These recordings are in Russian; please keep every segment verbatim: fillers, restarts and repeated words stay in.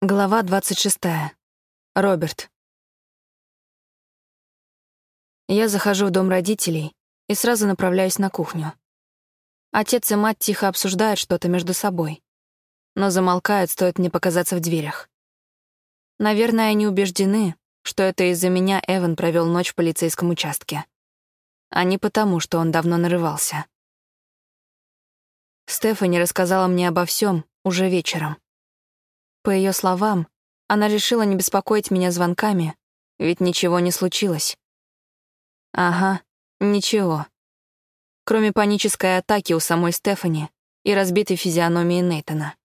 Глава двадцать шестая. Роберт. Я захожу в дом родителей и сразу направляюсь на кухню. Отец и мать тихо обсуждают что-то между собой, но замолкают, стоит мне показаться в дверях. Наверное, они убеждены, что это из-за меня Эван провел ночь в полицейском участке, а не потому, что он давно нарывался. Стефани рассказала мне обо всем уже вечером. По ее словам, она решила не беспокоить меня звонками, ведь ничего не случилось. Ага, ничего. Кроме панической атаки у самой Стефани и разбитой физиономии Нейтана.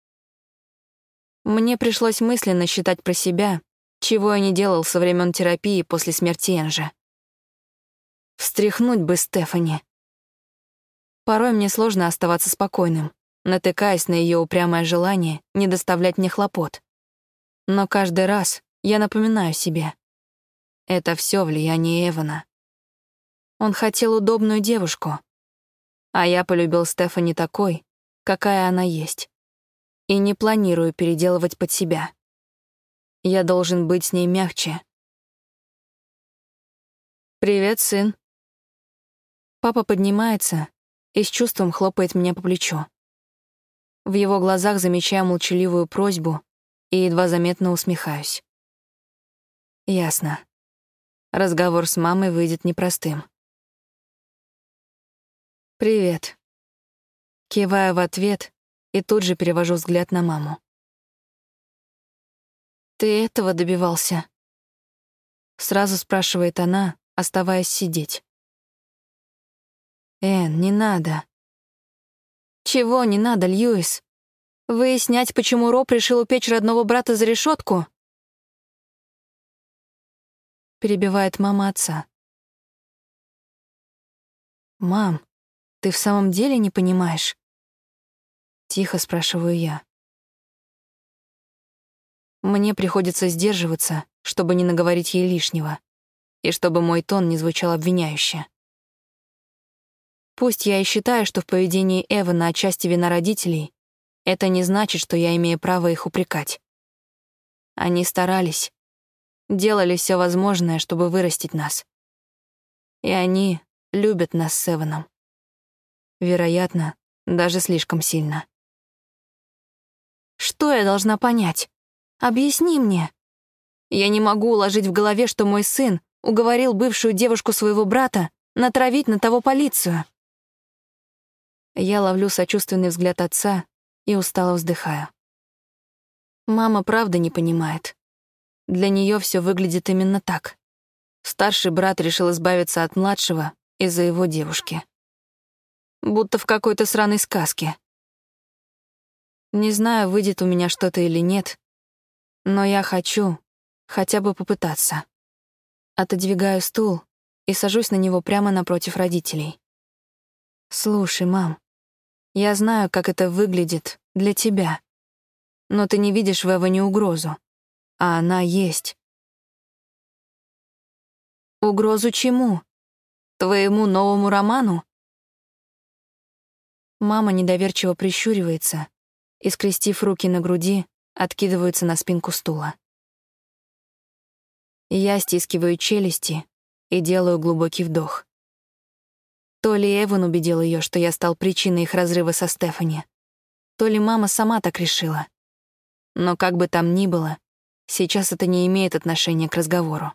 Мне пришлось мысленно считать про себя, чего я не делал со времен терапии после смерти Энжи. Встряхнуть бы Стефани. Порой мне сложно оставаться спокойным, натыкаясь на ее упрямое желание не доставлять мне хлопот. Но каждый раз я напоминаю себе. Это все влияние Эвана. Он хотел удобную девушку, а я полюбил Стефани такой, какая она есть, и не планирую переделывать под себя. Я должен быть с ней мягче. «Привет, сын». Папа поднимается и с чувством хлопает меня по плечу. В его глазах замечаю молчаливую просьбу и едва заметно усмехаюсь. Ясно. Разговор с мамой выйдет непростым. «Привет». Киваю в ответ и тут же перевожу взгляд на маму. «Ты этого добивался?» Сразу спрашивает она, оставаясь сидеть. «Эн, не надо». «Чего не надо, Льюис? Выяснять, почему Роб решил упечь родного брата за решетку?» Перебивает мама отца. «Мам, ты в самом деле не понимаешь?» Тихо спрашиваю я. Мне приходится сдерживаться, чтобы не наговорить ей лишнего, и чтобы мой тон не звучал обвиняюще. Пусть я и считаю, что в поведении Эвана отчасти вина родителей, это не значит, что я имею право их упрекать. Они старались, делали все возможное, чтобы вырастить нас. И они любят нас с Эваном. Вероятно, даже слишком сильно. Что я должна понять? Объясни мне. Я не могу уложить в голове, что мой сын уговорил бывшую девушку своего брата натравить на того полицию. Я ловлю сочувственный взгляд отца и устало вздыхаю. Мама правда не понимает. Для нее все выглядит именно так. Старший брат решил избавиться от младшего из-за его девушки. Будто в какой-то сраной сказке. Не знаю, выйдет у меня что-то или нет, но я хочу хотя бы попытаться. Отодвигаю стул и сажусь на него прямо напротив родителей. «Слушай, мам, я знаю, как это выглядит для тебя, но ты не видишь в Эване угрозу, а она есть». «Угрозу чему? Твоему новому роману?» Мама недоверчиво прищуривается и, скрестив руки на груди, откидывается на спинку стула. Я стискиваю челюсти и делаю глубокий вдох. То ли Эван убедил ее, что я стал причиной их разрыва со Стефани, то ли мама сама так решила. Но как бы там ни было, сейчас это не имеет отношения к разговору.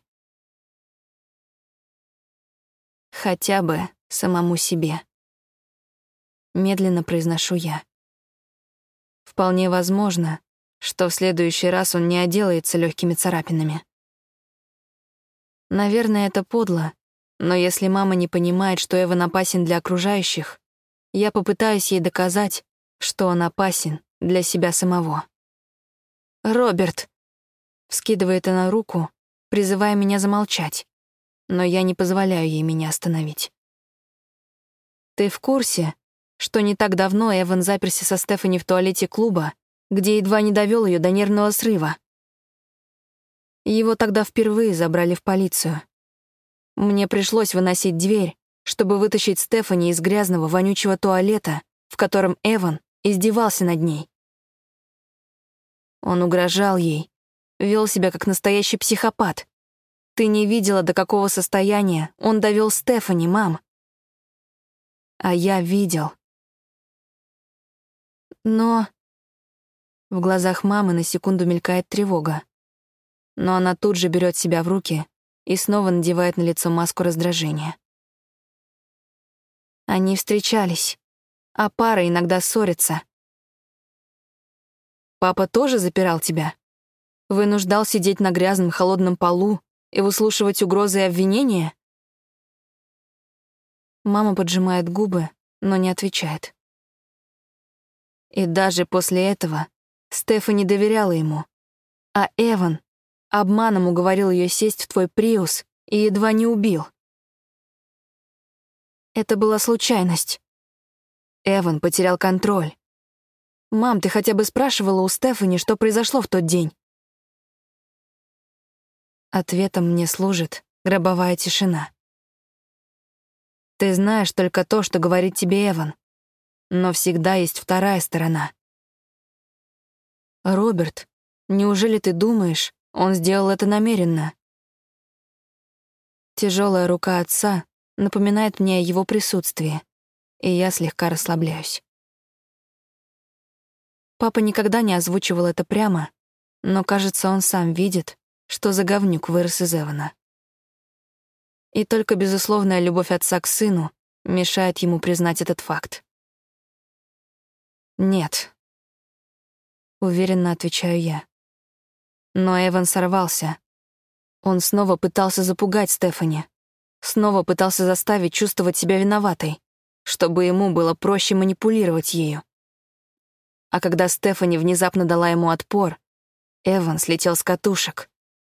Хотя бы самому себе. Медленно произношу я. Вполне возможно, что в следующий раз он не отделается легкими царапинами. Наверное, это подло, но если мама не понимает, что Эван опасен для окружающих, я попытаюсь ей доказать, что он опасен для себя самого. «Роберт!» — вскидывает она руку, призывая меня замолчать, но я не позволяю ей меня остановить. «Ты в курсе, что не так давно Эван заперся со Стефани в туалете клуба, где едва не довел ее до нервного срыва? Его тогда впервые забрали в полицию. Мне пришлось выносить дверь, чтобы вытащить Стефани из грязного, вонючего туалета, в котором Эван издевался над ней. Он угрожал ей, вел себя как настоящий психопат. Ты не видела, до какого состояния он довел Стефани, мам. А я видел. Но... В глазах мамы на секунду мелькает тревога. Но она тут же берет себя в руки и снова надевает на лицо маску раздражения. Они встречались, а пара иногда ссорится. Папа тоже запирал тебя? Вынуждал сидеть на грязном холодном полу и выслушивать угрозы и обвинения? Мама поджимает губы, но не отвечает. И даже после этого Стефани доверяла ему, а Эван обманом уговорил ее сесть в твой Приус и едва не убил. Это была случайность. Эван потерял контроль. Мам, ты хотя бы спрашивала у Стефани, что произошло в тот день? Ответом мне служит гробовая тишина. Ты знаешь только то, что говорит тебе Эван, но всегда есть вторая сторона. Роберт, неужели ты думаешь, он сделал это намеренно? Тяжелая рука отца напоминает мне о его присутствии, и я слегка расслабляюсь. Папа никогда не озвучивал это прямо, но, кажется, он сам видит, что за говнюк вырос из Эвана. И только безусловная любовь отца к сыну мешает ему признать этот факт. «Нет», — уверенно отвечаю я. Но Эван сорвался. Он снова пытался запугать Стефани, снова пытался заставить чувствовать себя виноватой, чтобы ему было проще манипулировать ею. А когда Стефани внезапно дала ему отпор, Эван слетел с катушек.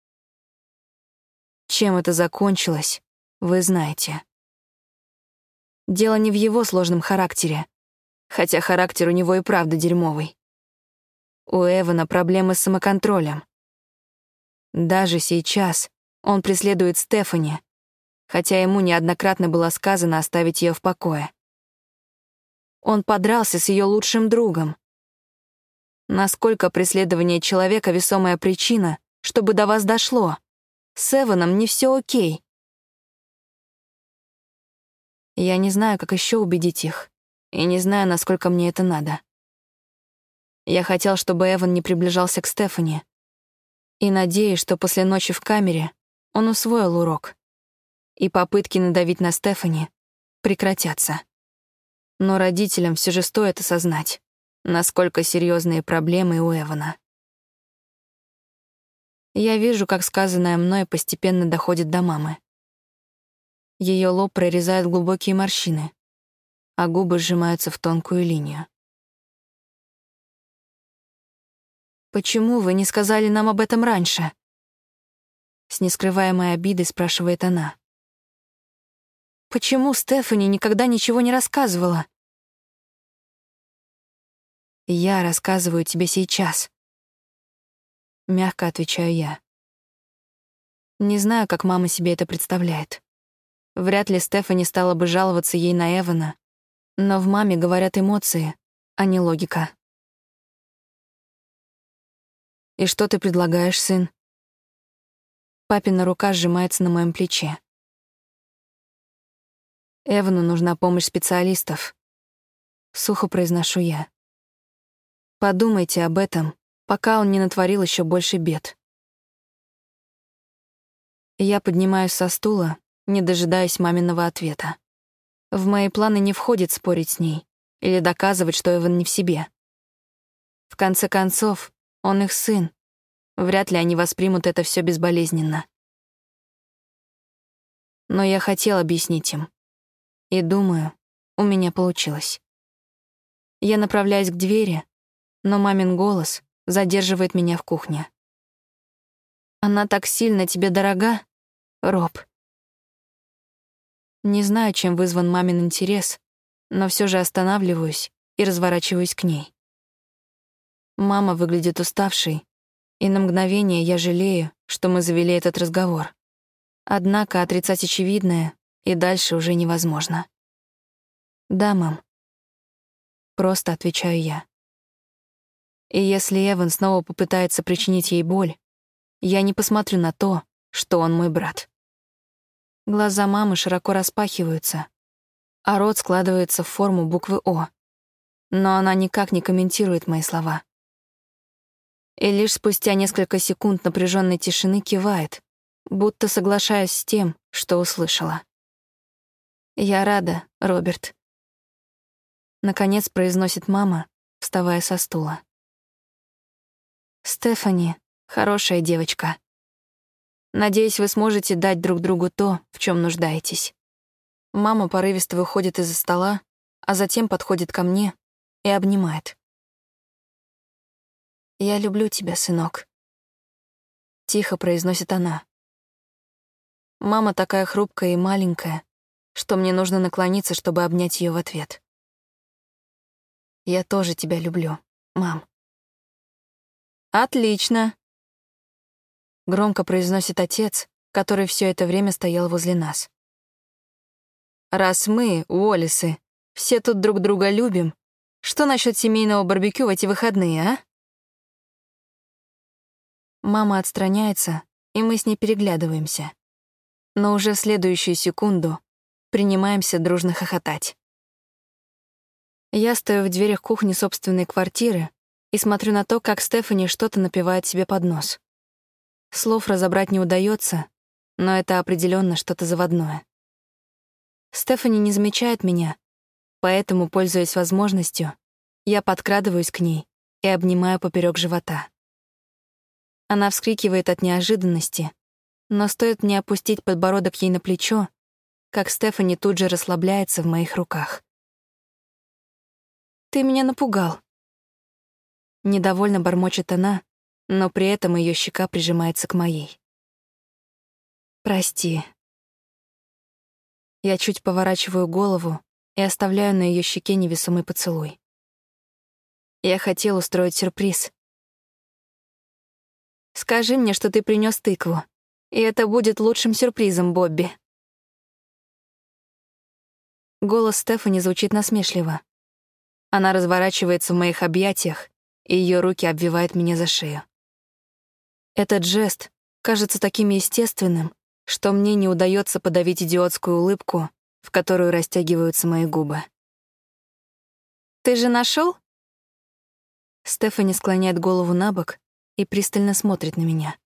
Чем это закончилось, вы знаете. Дело не в его сложном характере, хотя характер у него и правда дерьмовый. У Эвана проблемы с самоконтролем. Даже сейчас он преследует Стефани, хотя ему неоднократно было сказано оставить ее в покое. Он подрался с ее лучшим другом. Насколько преследование человека — весомая причина, чтобы до вас дошло? С Эваном не все окей. Я не знаю, как еще убедить их, и не знаю, насколько мне это надо. Я хотел, чтобы Эван не приближался к Стефани, и надеюсь, что после ночи в камере он усвоил урок, и попытки надавить на Стефани прекратятся. Но родителям все же стоит осознать, насколько серьезные проблемы у Эвана. Я вижу, как сказанное мной постепенно доходит до мамы. Ее лоб прорезают глубокие морщины, а губы сжимаются в тонкую линию. «Почему вы не сказали нам об этом раньше?» С нескрываемой обидой спрашивает она. «Почему Стефани никогда ничего не рассказывала?» «Я рассказываю тебе сейчас», — мягко отвечаю я. Не знаю, как мама себе это представляет. Вряд ли Стефани стала бы жаловаться ей на Эвана, но в маме говорят эмоции, а не логика. «И что ты предлагаешь, сын?» Папина рука сжимается на моем плече. «Эвану нужна помощь специалистов», — сухо произношу я. «Подумайте об этом, пока он не натворил еще больше бед». Я поднимаюсь со стула, не дожидаясь маминого ответа. В мои планы не входит спорить с ней или доказывать, что Эван не в себе. В конце концов, он их сын. Вряд ли они воспримут это все безболезненно. Но я хотел объяснить им. И думаю, у меня получилось. Я направляюсь к двери, но мамин голос задерживает меня в кухне. «Она так сильно тебе дорога, Роб?» Не знаю, чем вызван мамин интерес, но все же останавливаюсь и разворачиваюсь к ней. Мама выглядит уставшей, и на мгновение я жалею, что мы завели этот разговор. Однако отрицать очевидное и дальше уже невозможно. «Да, мам», — просто отвечаю я. И если Эван снова попытается причинить ей боль, я не посмотрю на то, что он мой брат. Глаза мамы широко распахиваются, а рот складывается в форму буквы «О». Но она никак не комментирует мои слова. И лишь спустя несколько секунд напряженной тишины кивает, будто соглашаясь с тем, что услышала. «Я рада, Роберт», — наконец произносит мама, вставая со стула. «Стефани — хорошая девочка. Надеюсь, вы сможете дать друг другу то, в чем нуждаетесь». Мама порывисто выходит из-за стола, а затем подходит ко мне и обнимает. «Я люблю тебя, сынок», — тихо произносит она. Мама такая хрупкая и маленькая, что мне нужно наклониться, чтобы обнять ее в ответ. «Я тоже тебя люблю, мам». «Отлично», — громко произносит отец, который все это время стоял возле нас. «Раз мы, Уоллесы, все тут друг друга любим, что насчет семейного барбекю в эти выходные, а?» Мама отстраняется, и мы с ней переглядываемся. Но уже в следующую секунду принимаемся дружно хохотать. Я стою в дверях кухни собственной квартиры и смотрю на то, как Стефани что-то напевает себе под нос. Слов разобрать не удается, но это определенно что-то заводное. Стефани не замечает меня, поэтому, пользуясь возможностью, я подкрадываюсь к ней и обнимаю поперек живота. Она вскрикивает от неожиданности, но стоит мне опустить подбородок ей на плечо, как Стефани тут же расслабляется в моих руках. «Ты меня напугал». Недовольно бормочет она, но при этом ее щека прижимается к моей. «Прости». Я чуть поворачиваю голову и оставляю на ее щеке невесомый поцелуй. Я хотел устроить сюрприз. «Скажи мне, что ты принес тыкву, и это будет лучшим сюрпризом, Бобби». Голос Стефани звучит насмешливо. Она разворачивается в моих объятиях, и ее руки обвивают меня за шею. Этот жест кажется таким естественным, что мне не удается подавить идиотскую улыбку, в которую растягиваются мои губы. «Ты же нашел? Стефани склоняет голову набок и пристально смотрит на меня.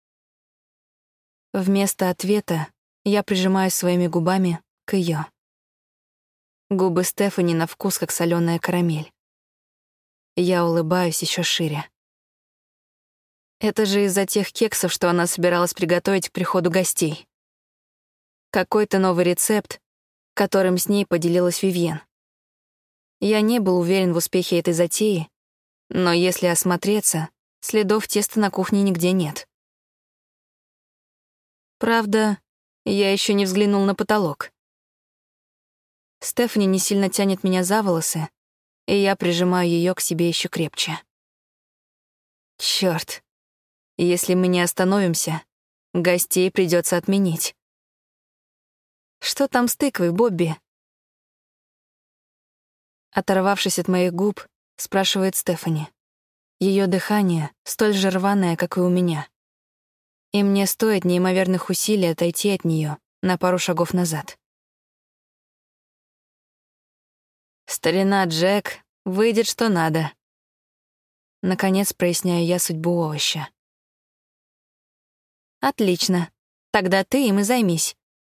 Вместо ответа я прижимаюсь своими губами к ее. Губы Стефани на вкус, как соленая карамель. Я улыбаюсь еще шире. Это же из-за тех кексов, что она собиралась приготовить к приходу гостей. Какой-то новый рецепт, которым с ней поделилась Вивьен. Я не был уверен в успехе этой затеи, но если осмотреться, следов теста на кухне нигде нет. Правда, я еще не взглянул на потолок. Стефани не сильно тянет меня за волосы, и я прижимаю ее к себе еще крепче. Черт, если мы не остановимся, гостей придется отменить. Что там с тыквой, Бобби? Оторвавшись от моих губ, спрашивает Стефани. Ее дыхание столь же рваное, как и у меня. И мне стоит неимоверных усилий отойти от нее на пару шагов назад. «Старина Джек, выйдет что надо». Наконец проясняю я судьбу овоща. «Отлично. Тогда ты им и займись».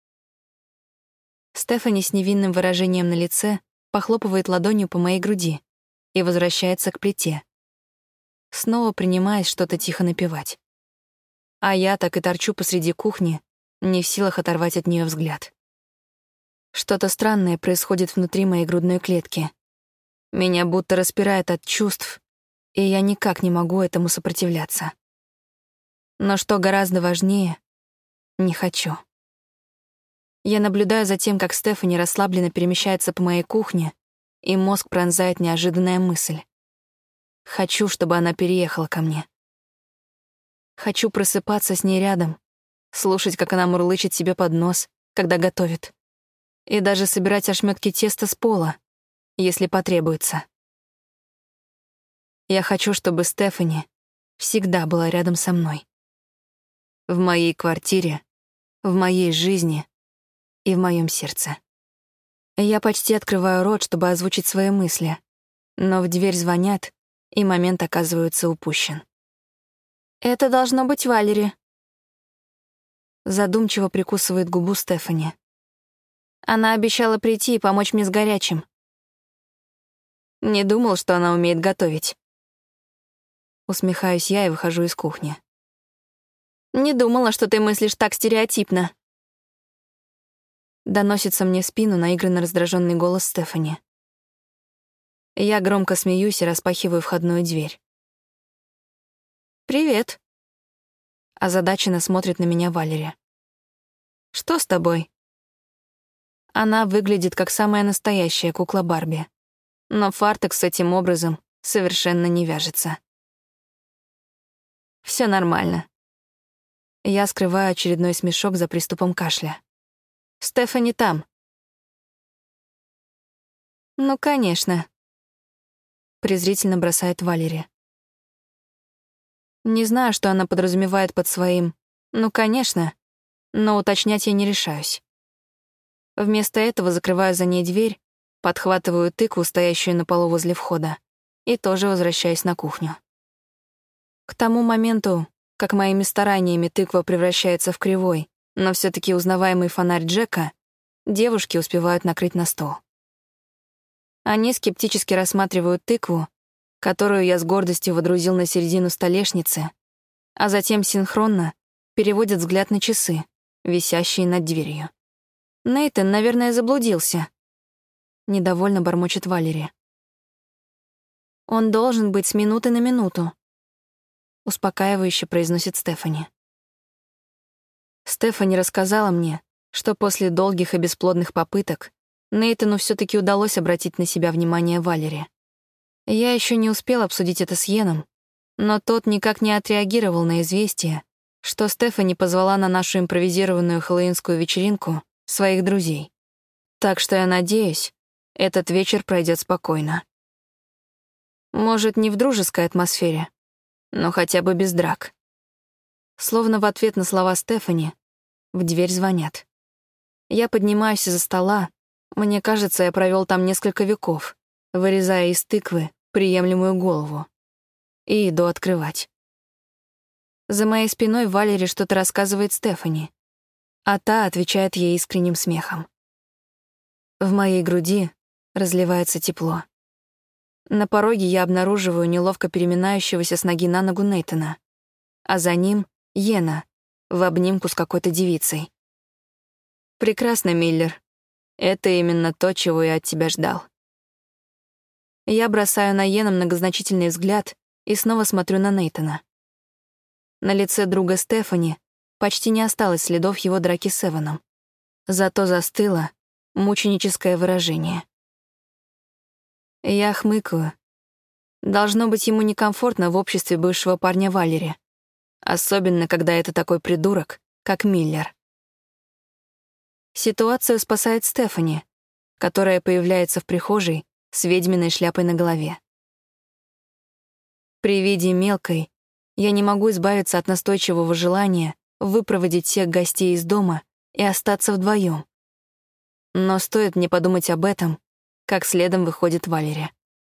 Стефани с невинным выражением на лице похлопывает ладонью по моей груди и возвращается к плите. Снова принимаясь что-то тихо напевать. А я так и торчу посреди кухни, не в силах оторвать от нее взгляд. Что-то странное происходит внутри моей грудной клетки. Меня будто распирает от чувств, и я никак не могу этому сопротивляться. Но что гораздо важнее, не хочу. Я наблюдаю за тем, как Стефани расслабленно перемещается по моей кухне, и мозг пронзает неожиданная мысль. Хочу, чтобы она переехала ко мне. Хочу просыпаться с ней рядом, слушать, как она мурлычет себе под нос, когда готовит, и даже собирать ошметки теста с пола, если потребуется. Я хочу, чтобы Стефани всегда была рядом со мной. В моей квартире, в моей жизни и в моем сердце. Я почти открываю рот, чтобы озвучить свои мысли, но в дверь звонят, и момент оказывается упущен. «Это должно быть Валери», — задумчиво прикусывает губу Стефани. «Она обещала прийти и помочь мне с горячим». Не думал, что она умеет готовить. Усмехаюсь я и выхожу из кухни. «Не думала, что ты мыслишь так стереотипно». Доносится мне в спину наигранно раздраженный голос Стефани. Я громко смеюсь и распахиваю входную дверь. «Привет», — озадаченно смотрит на меня Валери. «Что с тобой?» Она выглядит как самая настоящая кукла Барби, но фартук с этим образом совершенно не вяжется. Все нормально. Я скрываю очередной смешок за приступом кашля. Стефани там. «Ну, конечно», — презрительно бросает Валери. Не знаю, что она подразумевает под своим «ну, конечно», но уточнять я не решаюсь. Вместо этого закрываю за ней дверь, подхватываю тыкву, стоящую на полу возле входа, и тоже возвращаюсь на кухню. К тому моменту, как моими стараниями тыква превращается в кривой, но все таки узнаваемый фонарь Джека, девушки успевают накрыть на стол. Они скептически рассматривают тыкву, которую я с гордостью водрузил на середину столешницы, а затем синхронно переводят взгляд на часы, висящие над дверью. «Нейтан, наверное, заблудился», — недовольно бормочет Валери. «Он должен быть с минуты на минуту», — успокаивающе произносит Стефани. Стефани рассказала мне, что после долгих и бесплодных попыток Нейтану все таки удалось обратить на себя внимание Валери. Я еще не успел обсудить это с Йеном, но тот никак не отреагировал на известие, что Стефани позвала на нашу импровизированную хэллоуинскую вечеринку своих друзей. Так что я надеюсь, этот вечер пройдет спокойно. Может, не в дружеской атмосфере, но хотя бы без драк. Словно в ответ на слова Стефани в дверь звонят. Я поднимаюсь из-за стола. Мне кажется, я провел там несколько веков, вырезая из тыквы приемлемую голову. И иду открывать. За моей спиной Валери что-то рассказывает Стефани, а та отвечает ей искренним смехом. В моей груди разливается тепло. На пороге я обнаруживаю неловко переминающегося с ноги на ногу Нейтана, а за ним — Йена в обнимку с какой-то девицей. «Прекрасно, Миллер. Это именно то, чего я от тебя ждал». Я бросаю на Йена многозначительный взгляд и снова смотрю на Нейтана. На лице друга Стефани почти не осталось следов его драки с Эваном. Зато застыло мученическое выражение. Я хмыкаю. Должно быть ему некомфортно в обществе бывшего парня Валери, особенно когда это такой придурок, как Миллер. Ситуацию спасает Стефани, которая появляется в прихожей с ведьминой шляпой на голове. При виде мелкой я не могу избавиться от настойчивого желания выпроводить всех гостей из дома и остаться вдвоем. Но стоит мне подумать об этом, как следом выходит Валери.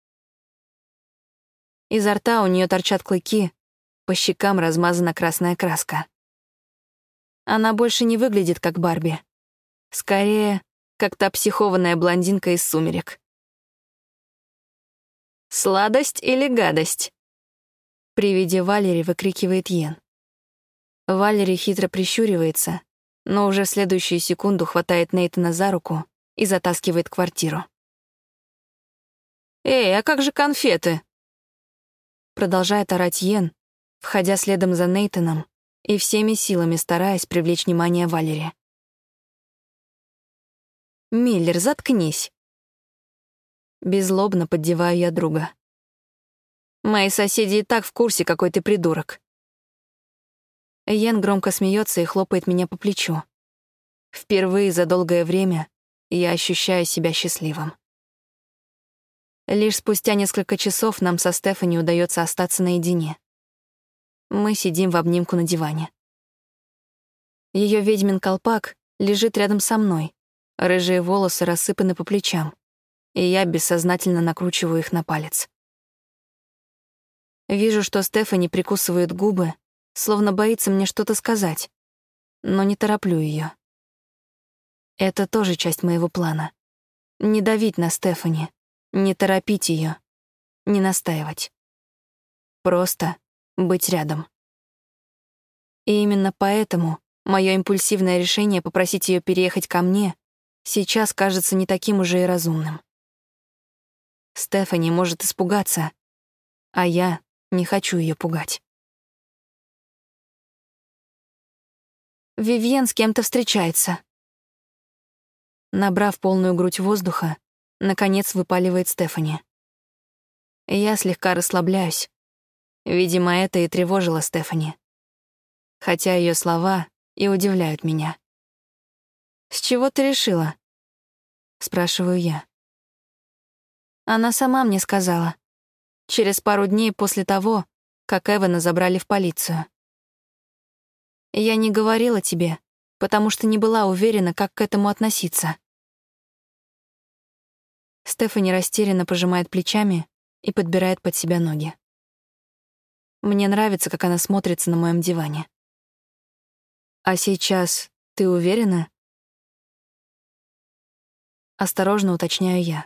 Изо рта у нее торчат клыки, по щекам размазана красная краска. Она больше не выглядит как Барби. Скорее, как та психованная блондинка из «Сумерек». «Сладость или гадость?» При виде Валери выкрикивает Йен. Валери хитро прищуривается, но уже в следующую секунду хватает Нейтана за руку и затаскивает в квартиру. «Эй, а как же конфеты?» Продолжает орать Йен, входя следом за Нейтаном и всеми силами стараясь привлечь внимание Валери. «Миллер, заткнись!» Беззлобно поддеваю я друга. «Мои соседи и так в курсе, какой ты придурок». Йен громко смеется и хлопает меня по плечу. Впервые за долгое время я ощущаю себя счастливым. Лишь спустя несколько часов нам со Стефани удается остаться наедине. Мы сидим в обнимку на диване. Ее ведьмин колпак лежит рядом со мной, рыжие волосы рассыпаны по плечам, и я бессознательно накручиваю их на палец. Вижу, что Стефани прикусывает губы, словно боится мне что-то сказать, но не тороплю ее. Это тоже часть моего плана. Не давить на Стефани, не торопить ее, не настаивать. Просто быть рядом. И именно поэтому мое импульсивное решение попросить ее переехать ко мне сейчас кажется не таким уже и разумным. Стефани может испугаться, а я не хочу ее пугать. Вивьен с кем-то встречается. Набрав полную грудь воздуха, наконец выпаливает Стефани. Я слегка расслабляюсь. Видимо, это и тревожило Стефани. Хотя ее слова и удивляют меня. «С чего ты решила?» — спрашиваю я. Она сама мне сказала. Через пару дней после того, как Эвана забрали в полицию. Я не говорила тебе, потому что не была уверена, как к этому относиться. Стефани растерянно пожимает плечами и подбирает под себя ноги. Мне нравится, как она смотрится на моем диване. «А сейчас ты уверена?» Осторожно уточняю я.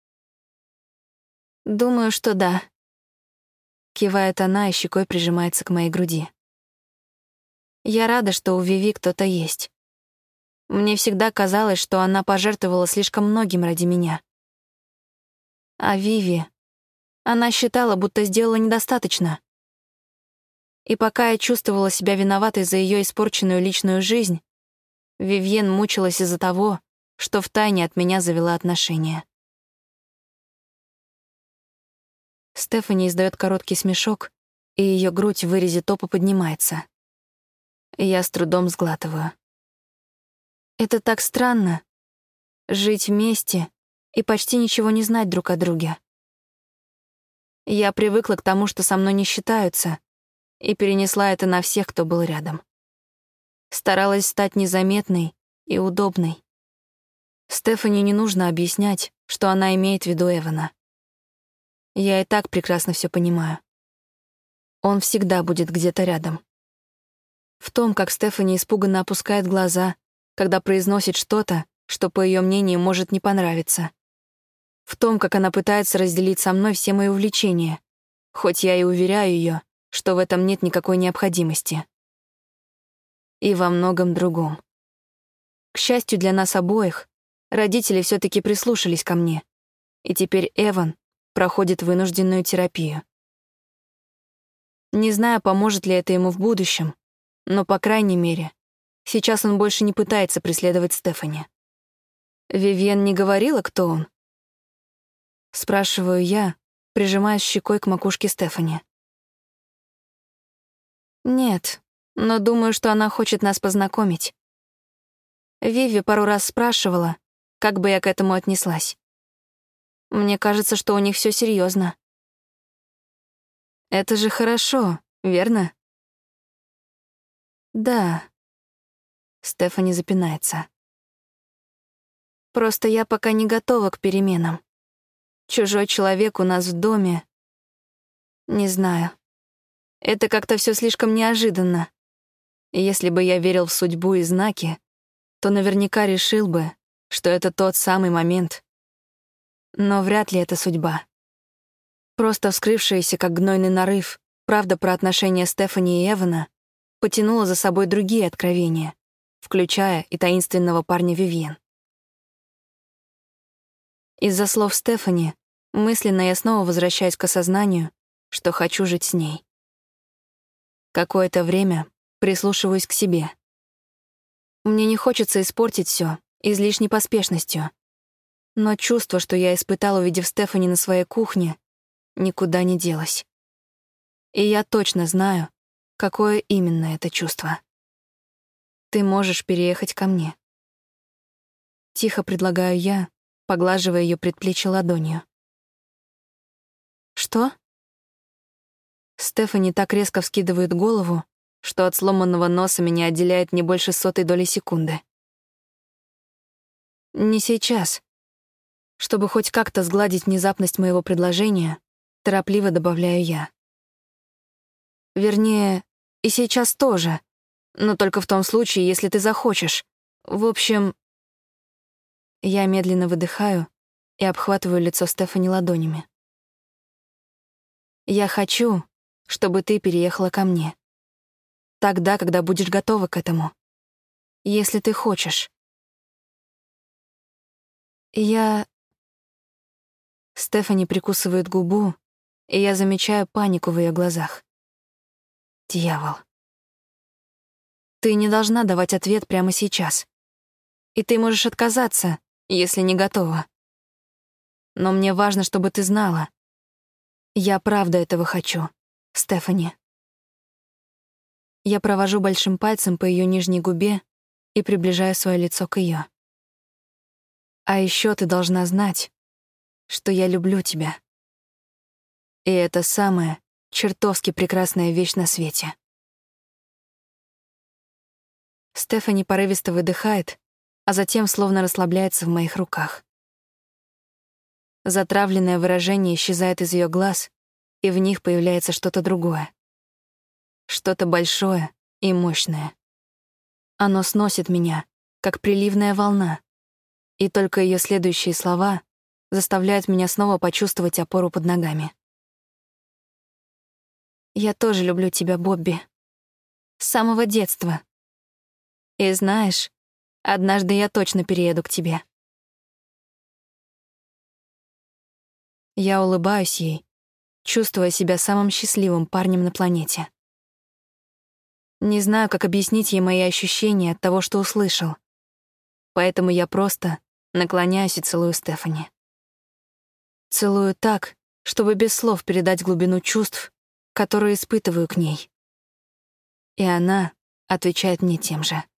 «Думаю, что да», — кивает она и щекой прижимается к моей груди. «Я рада, что у Виви кто-то есть. Мне всегда казалось, что она пожертвовала слишком многим ради меня. А Виви... Она считала, будто сделала недостаточно. И пока я чувствовала себя виноватой за ее испорченную личную жизнь, Вивьен мучилась из-за того, что втайне от меня завела отношения». Стефани издает короткий смешок, и ее грудь в вырезе топа поднимается. Я с трудом сглатываю. Это так странно — жить вместе и почти ничего не знать друг о друге. Я привыкла к тому, что со мной не считаются, и перенесла это на всех, кто был рядом. Старалась стать незаметной и удобной. Стефани не нужно объяснять, что она имеет в виду Эвана. Я и так прекрасно все понимаю. Он всегда будет где-то рядом. В том, как Стефани испуганно опускает глаза, когда произносит что-то, что, по ее мнению, может не понравиться. В том, как она пытается разделить со мной все мои увлечения, хоть я и уверяю ее, что в этом нет никакой необходимости. И во многом другом. К счастью для нас обоих, родители все таки прислушались ко мне, и теперь Эван проходит вынужденную терапию. Не знаю, поможет ли это ему в будущем, но, по крайней мере, сейчас он больше не пытается преследовать Стефани. «Вивьен не говорила, кто он?» Спрашиваю я, прижимаясь щекой к макушке Стефани. «Нет, но думаю, что она хочет нас познакомить. Виви пару раз спрашивала, как бы я к этому отнеслась. Мне кажется, что у них все серьезно. Это же хорошо, верно?» «Да». Стефани запинается. «Просто я пока не готова к переменам. Чужой человек у нас в доме. Не знаю. Это как-то все слишком неожиданно. И если бы я верил в судьбу и знаки, то наверняка решил бы, что это тот самый момент. Но вряд ли это судьба. Просто вскрывшаяся, как гнойный нарыв, правда про отношения Стефани и Эвана потянула за собой другие откровения, включая и таинственного парня Вивьен. Из-за слов Стефани мысленно я снова возвращаюсь к осознанию, что хочу жить с ней. Какое-то время прислушиваюсь к себе. Мне не хочется испортить все излишней поспешностью, но чувство, что я испытала, увидев Стефани на своей кухне, никуда не делось. И я точно знаю, какое именно это чувство. «Ты можешь переехать ко мне». Тихо предлагаю я, поглаживая ее предплечье ладонью. Что? Стефани так резко вскидывает голову, что от сломанного носа меня отделяет не больше сотой доли секунды. Не сейчас. Чтобы хоть как-то сгладить внезапность моего предложения, торопливо добавляю я. Вернее, и сейчас тоже, но только в том случае, если ты захочешь. В общем... Я медленно выдыхаю и обхватываю лицо Стефани ладонями. Я хочу, чтобы ты переехала ко мне. Тогда, когда будешь готова к этому. Если ты хочешь. Я... Стефани прикусывает губу, и я замечаю панику в ее глазах. Дьявол. Ты не должна давать ответ прямо сейчас. И ты можешь отказаться, если не готова. Но мне важно, чтобы ты знала. Я правда этого хочу, Стефани. Я провожу большим пальцем по ее нижней губе и приближаю свое лицо к ее. А еще ты должна знать, что я люблю тебя. И это самая чертовски прекрасная вещь на свете. Стефани порывисто выдыхает, а затем словно расслабляется в моих руках. Затравленное выражение исчезает из ее глаз, и в них появляется что-то другое. Что-то большое и мощное. Оно сносит меня, как приливная волна, и только ее следующие слова заставляют меня снова почувствовать опору под ногами. «Я тоже люблю тебя, Бобби. С самого детства. И знаешь, однажды я точно перееду к тебе». Я улыбаюсь ей, чувствуя себя самым счастливым парнем на планете. Не знаю, как объяснить ей мои ощущения от того, что услышал. Поэтому я просто наклоняюсь и целую Стефани. Целую так, чтобы без слов передать глубину чувств, которые испытываю к ней. И она отвечает мне тем же.